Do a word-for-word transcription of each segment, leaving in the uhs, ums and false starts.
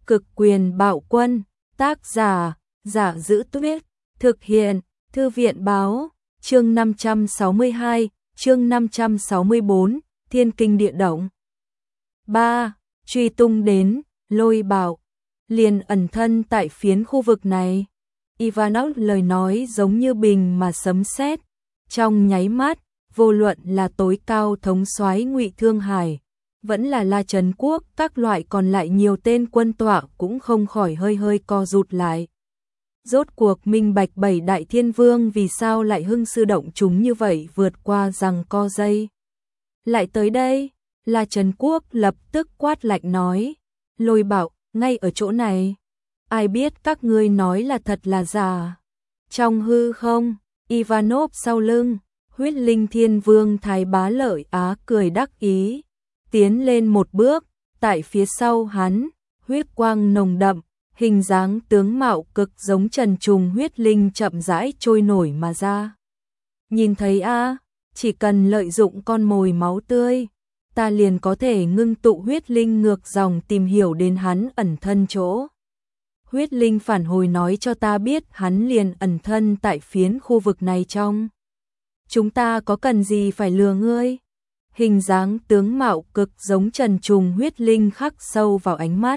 Cực quyền bạo quân, tác giả, Giả Giữ Tuyết, thực hiện, Thư viện báo, chương năm trăm sáu mươi hai, chương năm trăm sáu mươi bốn, Thiên Kinh Địa Động. ba. Truy tung đến, Lôi Bảo, liền ẩn thân tại phiến khu vực này. Ivanov lời nói giống như bình mà sấm sét, trong nháy mắt, vô luận là tối cao thống soái Ngụy Thương Hải, vẫn là La Trấn Quốc, các loại còn lại nhiều tên quân tọa cũng không khỏi hơi hơi co rụt lại. Rốt cuộc minh bạch bảy đại thiên vương vì sao lại hưng sư động chúng như vậy vượt qua rằng co dây. Lại tới đây, La Trấn Quốc lập tức quát lạnh nói, Lôi Bảo, ngay ở chỗ này. Ai biết các ngươi nói là thật là giả. Trong hư không, Ivanov sau lưng, Huyết Linh Thiên Vương Thái Bá Lợi Á cười đắc ý, tiến lên một bước, tại phía sau hắn, huyết quang nồng đậm, hình dáng tướng mạo cực giống Trần Trùng huyết linh chậm rãi trôi nổi mà ra. Nhìn thấy a, chỉ cần lợi dụng con mồi máu tươi, ta liền có thể ngưng tụ huyết linh ngược dòng tìm hiểu đến hắn ẩn thân chỗ. Huyết linh phản hồi nói cho ta biết hắn liền ẩn thân tại phiến khu vực này trong. Chúng ta có cần gì phải lừa ngươi? Hình dáng tướng mạo cực giống Trần Trùng huyết linh khắc sâu vào ánh mắt.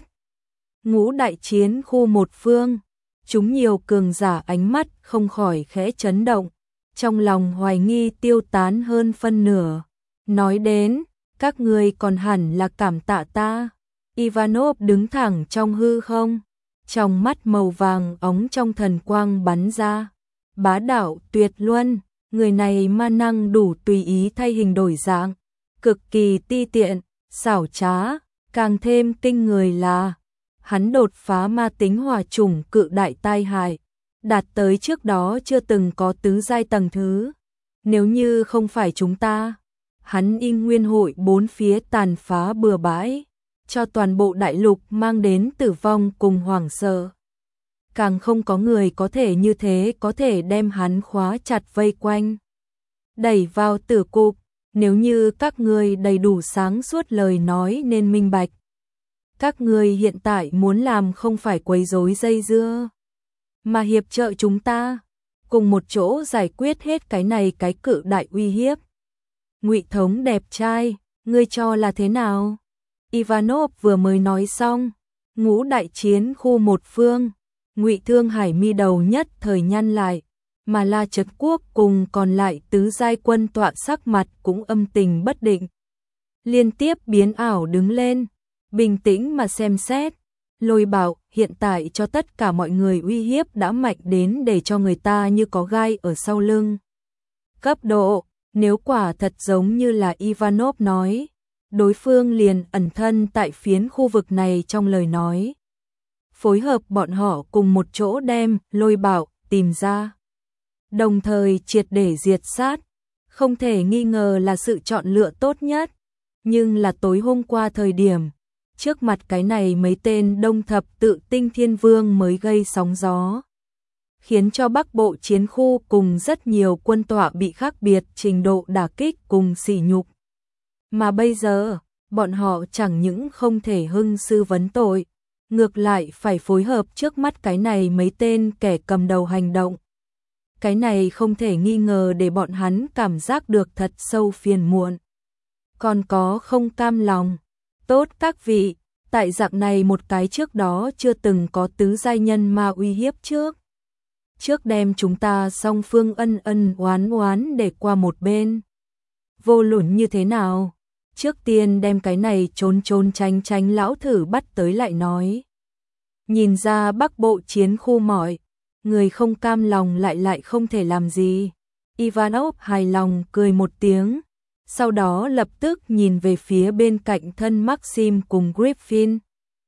Ngũ đại chiến khu một phương, chúng nhiều cường giả ánh mắt không khỏi khẽ chấn động, trong lòng hoài nghi tiêu tán hơn phân nửa. Nói đến, các ngươi còn hẳn là cảm tạ ta. Ivanov đứng thẳng trong hư không, trong mắt màu vàng óng trong thần quang bắn ra. Bá đạo tuyệt luân, người này ma năng đủ tùy ý thay hình đổi dạng, cực kỳ ti tiện, xảo trá, càng thêm kinh người là hắn đột phá ma tính hỏa chủng cự đại tai hại, đạt tới trước đó chưa từng có tứ giai tầng thứ. Nếu như không phải chúng ta, hắn in nguyên hội bốn phía tàn phá bừa bãi, cho toàn bộ đại lục mang đến tử vong cùng hoảng sợ. Càng không có người có thể như thế có thể đem hắn khóa chặt vây quanh, đẩy vào tử cục. Nếu như các ngươi đầy đủ sáng suốt lời nói nên minh bạch. Các ngươi hiện tại muốn làm không phải quấy rối dây dưa, mà hiệp trợ chúng ta, cùng một chỗ giải quyết hết cái này cái cự đại uy hiếp. Ngụy thống đẹp trai, ngươi cho là thế nào? Ivanov vừa mới nói xong, ngũ đại chiến khu một phương, Ngụy Thương Hải mi đầu nhất thời nhăn lại. Mà La Trấn Quốc cùng còn lại tứ giai quân tọa sắc mặt cũng âm tình bất định. Liên tiếp biến ảo đứng lên, bình tĩnh mà xem xét. Lôi Bảo, hiện tại cho tất cả mọi người uy hiếp đã mạnh đến để cho người ta như có gai ở sau lưng. Cấp độ, nếu quả thật giống như là Ivanov nói, đối phương liền ẩn thân tại phiến khu vực này trong lời nói. Phối hợp bọn họ cùng một chỗ đem Lôi Bảo tìm ra, đồng thời triệt để diệt sát, không thể nghi ngờ là sự chọn lựa tốt nhất. Nhưng là tối hôm qua thời điểm, trước mặt cái này mấy tên đông thập tự tinh thiên vương mới gây sóng gió, khiến cho Bắc Bộ chiến khu cùng rất nhiều quân tọa bị khác biệt trình độ đả kích cùng sỉ nhục. Mà bây giờ, bọn họ chẳng những không thể hưng sư vấn tội, ngược lại phải phối hợp trước mắt cái này mấy tên kẻ cầm đầu hành động. Cái này không thể nghi ngờ để bọn hắn cảm giác được thật sâu phiền muộn. Còn có không cam lòng. Tốt các vị, tại dạng này một cái trước đó chưa từng có tứ giai nhân ma uy hiếp trước. Trước đem chúng ta song phương ân ân oán oán để qua một bên. Vô luận như thế nào? Trước tiên đem cái này trốn trốn tránh tránh lão thử bắt tới lại nói. Nhìn ra Bắc Bộ chiến khu mọi người không cam lòng lại lại không thể làm gì. Ivanov hài lòng cười một tiếng, sau đó lập tức nhìn về phía bên cạnh thân Maxim cùng Griffin.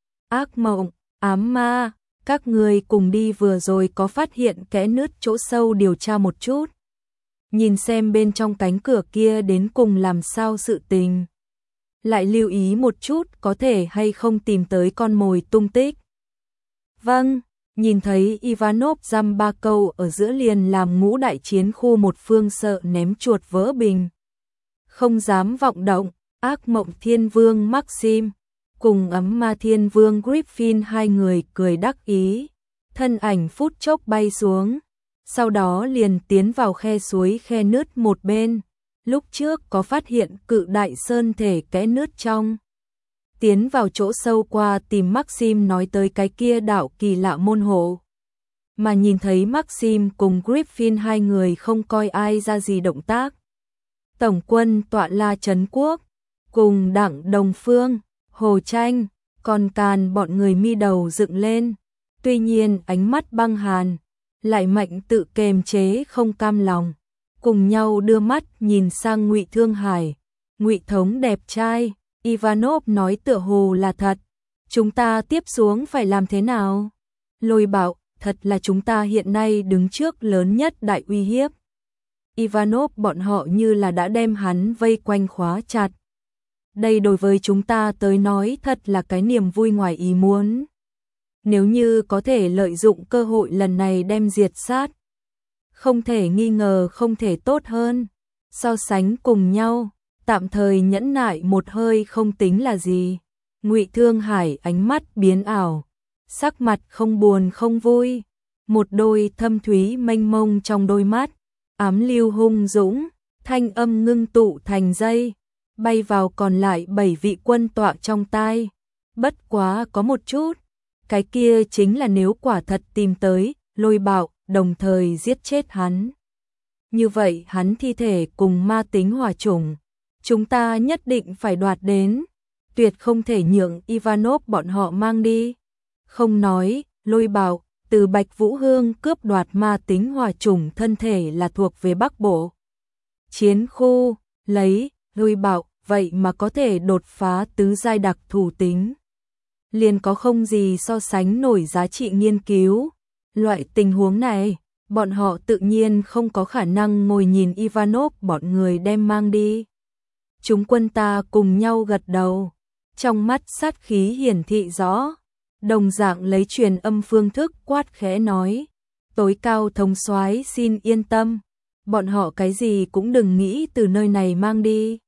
Ác mộng, ám ma, các người cùng đi vừa rồi có phát hiện kẽ nứt chỗ sâu điều tra một chút. Nhìn xem bên trong cánh cửa kia đến cùng làm sao sự tình. Lại lưu ý một chút có thể hay không tìm tới con mồi tung tích. Vâng. Nhìn thấy Ivanov dăm ba câu ở giữa liền làm ngũ đại chiến khu một phương sợ ném chuột vỡ bình. Không dám vọng động, ác mộng thiên vương Maxim, cùng ấm ma thiên vương Griffin hai người cười đắc ý, thân ảnh phút chốc bay xuống, sau đó liền tiến vào khe suối khe nứt một bên, lúc trước có phát hiện cự đại sơn thể kẽ nứt trong. Tiến vào chỗ sâu qua tìm Maxim nói tới cái kia đạo kỳ lạ môn hộ. Mà nhìn thấy Maxim cùng Griffin hai người không coi ai ra gì động tác. Tổng quân tọa la Trấn Quốc, cùng Đặng Đồng Phương, Hồ Tranh, còn Càn bọn người mi đầu dựng lên. Tuy nhiên ánh mắt băng hàn, lại mạnh tự kềm chế không cam lòng. Cùng nhau đưa mắt nhìn sang Ngụy Thương Hải, Ngụy thống đẹp trai. Ivanov nói tựa hồ là thật. Chúng ta tiếp xuống phải làm thế nào? Lôi bảo, thật là chúng ta hiện nay đứng trước lớn nhất đại uy hiếp. Ivanov bọn họ như là đã đem hắn vây quanh khóa chặt. Đây đối với chúng ta tới nói thật là cái niềm vui ngoài ý muốn. Nếu như có thể lợi dụng cơ hội lần này đem diệt sát, không thể nghi ngờ không thể tốt hơn. So sánh cùng nhau, tạm thời nhẫn nại một hơi không tính là gì. Ngụy Thương Hải ánh mắt biến ảo, sắc mặt không buồn không vui, một đôi thâm thúy mênh mông trong đôi mắt, ám lưu hung dũng, thanh âm ngưng tụ thành dây, bay vào còn lại bảy vị quân tọa trong tai. Bất quá có một chút, cái kia chính là nếu quả thật tìm tới Lôi Bạo, đồng thời giết chết hắn. Như vậy hắn thi thể cùng ma tính hòa chủng, chúng ta nhất định phải đoạt đến, tuyệt không thể nhượng Ivanov bọn họ mang đi. Không nói, Lôi Bạo, từ Bạch Vũ Hương cướp đoạt ma tính hòa chủng thân thể là thuộc về Bắc Bộ chiến khu, lấy Lôi Bạo vậy mà có thể đột phá tứ giai đặc thù tính. Liền có không gì so sánh nổi giá trị nghiên cứu. Loại tình huống này, bọn họ tự nhiên không có khả năng ngồi nhìn Ivanov bọn người đem mang đi. Chúng quân ta cùng nhau gật đầu, trong mắt sát khí hiển thị rõ, đồng dạng lấy truyền âm phương thức quát khẽ nói, tối cao thống soái xin yên tâm, bọn họ cái gì cũng đừng nghĩ từ nơi này mang đi.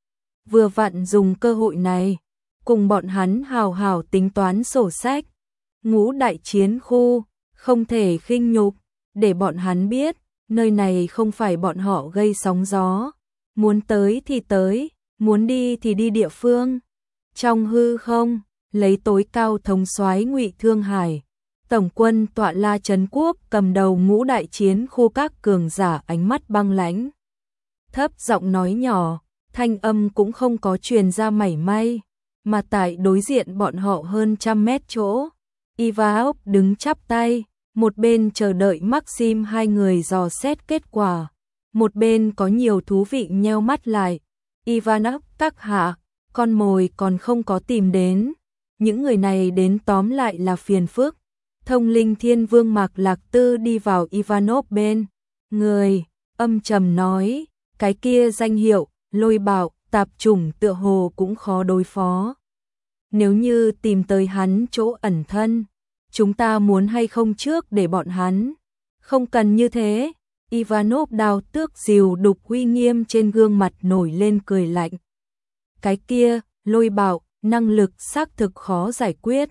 Vừa vặn dùng cơ hội này, cùng bọn hắn hào hào tính toán sổ sách, ngũ đại chiến khu, không thể khinh nhục, để bọn hắn biết, nơi này không phải bọn họ gây sóng gió, muốn tới thì tới, muốn đi thì đi địa phương. Trong hư không, lấy tối cao thống soái Ngụy Thương Hải, tổng quân tọa la Trấn Quốc cầm đầu ngũ đại chiến khu các cường giả ánh mắt băng lãnh. Thấp giọng nói nhỏ, thanh âm cũng không có truyền ra mảy may, mà tại đối diện bọn họ hơn trăm mét chỗ, Ivanov đứng chắp tay, một bên chờ đợi Maxim hai người dò xét kết quả, một bên có nhiều thú vị nheo mắt lại. Ivanov các hạ, con mồi còn không có tìm đến, những người này đến tóm lại là phiền phức. Thông linh thiên vương Mạc Lạc Tư đi vào Ivanov bên người, âm trầm nói, cái kia danh hiệu Lôi Bạo tạp chủng tựa hồ cũng khó đối phó. Nếu như tìm tới hắn chỗ ẩn thân, chúng ta muốn hay không trước để bọn hắn. Không cần như thế. Ivanov đao tước dìu đục uy nghiêm trên gương mặt nổi lên cười lạnh. Cái kia, Lôi Bạo, năng lực xác thực khó giải quyết.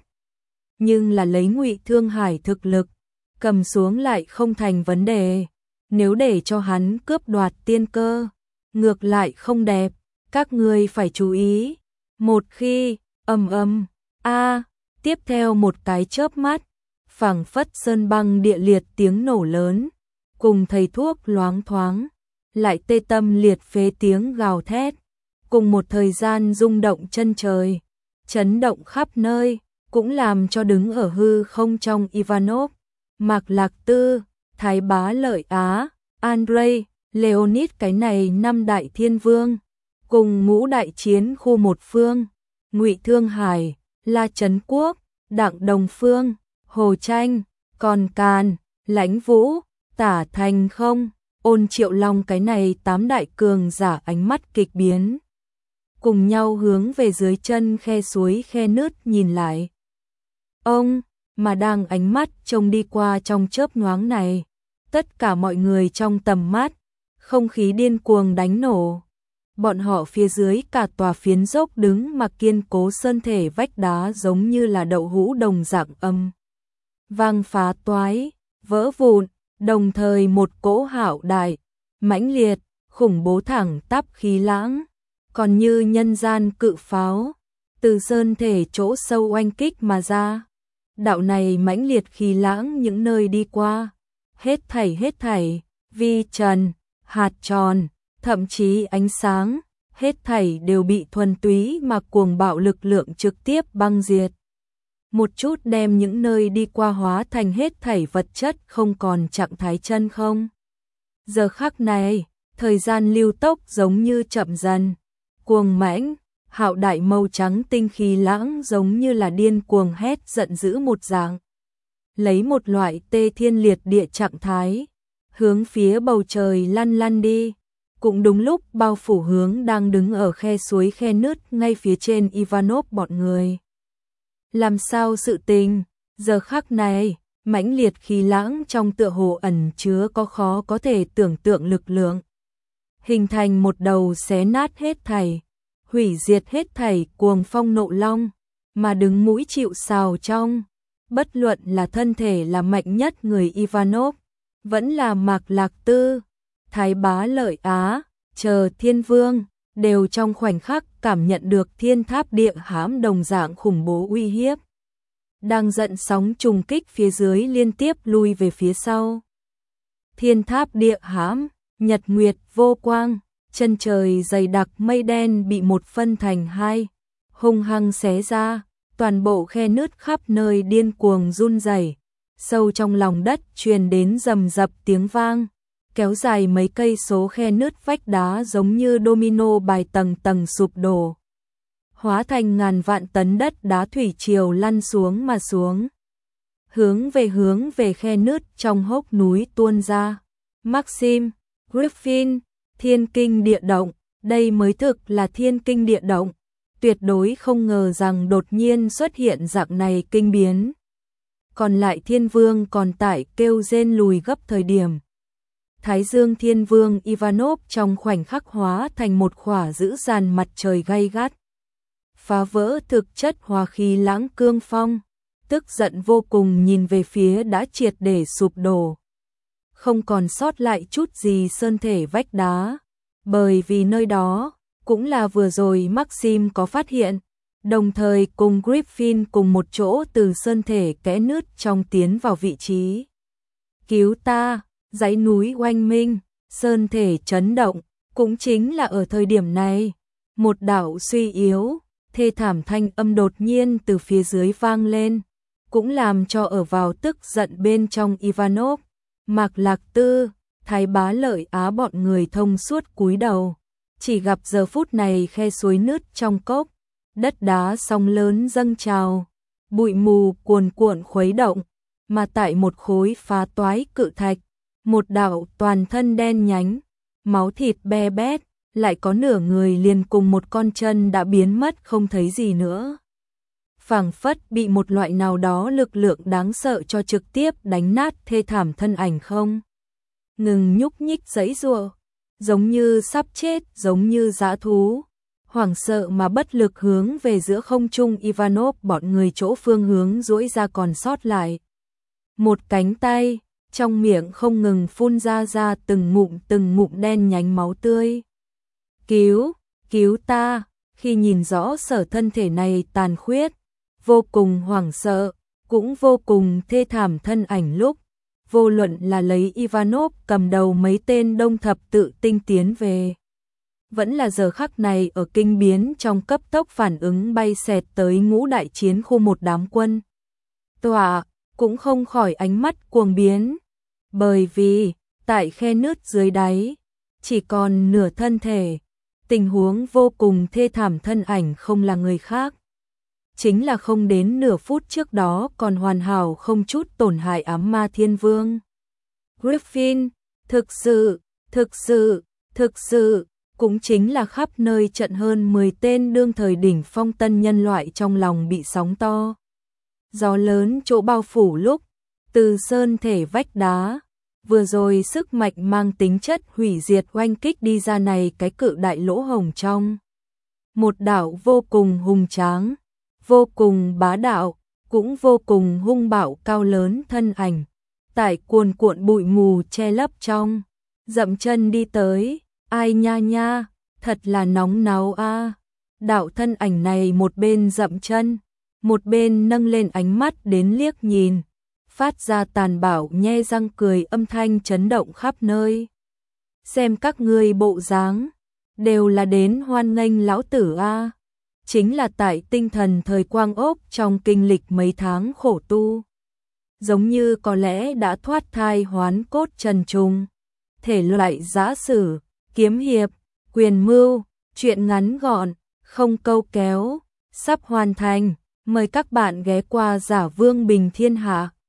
Nhưng là lấy Ngụy Thương Hải thực lực, cầm xuống lại không thành vấn đề. Nếu để cho hắn cướp đoạt tiên cơ, ngược lại không đẹp, các ngươi phải chú ý. Một khi, ầm ầm, a, tiếp theo một cái chớp mắt, phảng phất sơn băng địa liệt tiếng nổ lớn, cùng thầy thuốc loáng thoáng, lại tê tâm liệt phế tiếng gào thét, cùng một thời gian rung động chân trời, chấn động khắp nơi, cũng làm cho đứng ở hư không trong Ivanov, Mạc Lạc Tư, Thái Bá Lợi Á, Andrei, Leonid cái này năm đại thiên vương, cùng ngũ đại chiến khu một phương, Ngụy Thương Hải, La Trấn Quốc, Đặng Đồng Phương, Hồ Tranh, còn Càn, Lãnh Vũ, Tả Thành Không, Ôn Triệu Long cái này tám đại cường giả ánh mắt kịch biến, cùng nhau hướng về dưới chân khe suối khe nứt nhìn lại. Ông, mà đang ánh mắt trông đi qua trong chớp nhoáng này, tất cả mọi người trong tầm mắt, không khí điên cuồng đánh nổ. bọn họ phía dưới cả tòa phiến dốc đứng mà kiên cố sơn thể vách đá giống như là đậu hũ đồng dạng âm. Vang phá toái, vỡ vụn, đồng thời một cỗ hạo đại, mãnh liệt, khủng bố thẳng tắp khí lãng, còn như nhân gian cự pháo, từ sơn thể chỗ sâu oanh kích mà ra. Đạo này mãnh liệt khí lãng những nơi đi qua, hết thảy hết thảy, vi trần, hạt tròn, thậm chí ánh sáng, hết thảy đều bị thuần túy mà cuồng bạo lực lượng trực tiếp băng diệt. Một chút đem những nơi đi qua hóa thành hết thảy vật chất không còn trạng thái chân không. Giờ khắc này, thời gian lưu tốc giống như chậm dần, cuồng mãnh, hạo đại màu trắng tinh khí lãng giống như là điên cuồng hét giận dữ một dạng. Lấy một loại tê thiên liệt địa trạng thái, hướng phía bầu trời lăn lăn đi. Cũng đúng lúc bao phủ hướng đang đứng ở khe suối khe nứt ngay phía trên Ivanov bọn người. Làm sao sự tình, giờ khắc này, mãnh liệt khí lãng trong tựa hồ ẩn chứa có khó có thể tưởng tượng lực lượng. Hình thành một đầu xé nát hết thảy, hủy diệt hết thảy cuồng phong nộ long, mà đứng mũi chịu sào trong. Bất luận là thân thể là mạnh nhất người Ivanov, vẫn là Mạc Lạc Tư, Thái Bá Lợi Á, chờ Thiên Vương, đều trong khoảnh khắc cảm nhận được thiên tháp địa hãm đồng dạng khủng bố uy hiếp. Đang giận sóng trùng kích phía dưới liên tiếp lui về phía sau. Thiên tháp địa hãm, nhật nguyệt vô quang, chân trời dày đặc mây đen bị một phân thành hai, hung hăng xé ra, toàn bộ khe nứt khắp nơi điên cuồng run rẩy, sâu trong lòng đất truyền đến rầm rập tiếng vang, kéo dài mấy cây số khe nứt vách đá giống như domino bài tầng tầng sụp đổ, hóa thành ngàn vạn tấn đất đá thủy triều lăn xuống mà xuống, hướng về hướng về khe nứt trong hốc núi tuôn ra. Maxim, Griffin, thiên kinh địa động, đây mới thực là thiên kinh địa động, tuyệt đối không ngờ rằng đột nhiên xuất hiện dạng này kinh biến. Còn lại Thiên Vương còn tại kêu rên lùi gấp thời điểm. Thái Dương Thiên Vương Ivanov trong khoảnh khắc hóa thành một khỏa dữ dàn mặt trời gay gắt, phá vỡ thực chất hòa khí lãng cương phong, tức giận vô cùng nhìn về phía đã triệt để sụp đổ, không còn sót lại chút gì sơn thể vách đá, bởi vì nơi đó cũng là vừa rồi Maxim có phát hiện, đồng thời cùng Griffin cùng một chỗ từ sơn thể kẽ nứt trong tiến vào vị trí. Cứu ta, dãy núi oanh minh, sơn thể chấn động, cũng chính là ở thời điểm này, một đạo suy yếu, thê thảm thanh âm đột nhiên từ phía dưới vang lên, cũng làm cho ở vào tức giận bên trong Ivanov, Mạc Lạc Tư, Thái Bá Lợi Á bọn người thông suốt cúi đầu, chỉ gặp giờ phút này khe suối nứt trong cốc, đất đá sóng lớn dâng trào, bụi mù cuồn cuộn khuấy động, mà tại một khối phá toái cự thạch, một đạo toàn thân đen nhánh, máu thịt be bét, lại có nửa người liền cùng một con chân đã biến mất không thấy gì nữa. Phảng phất bị một loại nào đó lực lượng đáng sợ cho trực tiếp đánh nát thê thảm thân ảnh không ngừng nhúc nhích giãy giụa, giống như sắp chết, giống như dã thú, hoảng sợ mà bất lực hướng về giữa không trung Ivanov bọn người chỗ phương hướng duỗi ra còn sót lại. Một cánh tay, trong miệng không ngừng phun ra ra từng ngụm từng ngụm đen nhánh máu tươi. Cứu, cứu ta, khi nhìn rõ sở thân thể này tàn khuyết, vô cùng hoảng sợ, cũng vô cùng thê thảm thân ảnh lúc, vô luận là lấy Ivanov cầm đầu mấy tên đông thập tự tinh tiến về. Vẫn là giờ khắc này ở kinh biến trong cấp tốc phản ứng bay xẹt tới ngũ đại chiến khu một đám quân. Tọa, cũng không khỏi ánh mắt cuồng biến, bởi vì, tại khe nứt dưới đáy, chỉ còn nửa thân thể, tình huống vô cùng thê thảm thân ảnh không là người khác. Chính là không đến nửa phút trước đó còn hoàn hảo không chút tổn hại ám ma Thiên Vương. Griffin, thực sự, thực sự, thực sự, cũng chính là khắp nơi trận hơn mười tên đương thời đỉnh phong tân nhân loại trong lòng bị sóng to. Gió lớn chỗ bao phủ lúc, từ sơn thể vách đá, vừa rồi sức mạnh mang tính chất hủy diệt oanh kích đi ra này cái cự đại lỗ hổng trong. Một đảo vô cùng hùng tráng, vô cùng bá đạo, cũng vô cùng hung bạo cao lớn thân ảnh. Tại cuồn cuộn bụi mù che lấp trong, dậm chân đi tới, ai nha nha, thật là nóng náu a. Đạo thân ảnh này một bên dậm chân, một bên nâng lên ánh mắt đến liếc nhìn, phát ra tàn bạo nhe răng cười âm thanh chấn động khắp nơi. Xem các ngươi bộ dáng, đều là đến hoan nghênh lão tử a. Chính là tại tinh thần thời quang ốc trong kinh lịch mấy tháng khổ tu. Giống như có lẽ đã thoát thai hoán cốt trần trùng. Thể loại giã sử, kiếm hiệp, quyền mưu, truyện ngắn gọn, không câu kéo, sắp hoàn thành. Mời các bạn ghé qua Giả Vương Bình Thiên Hạ.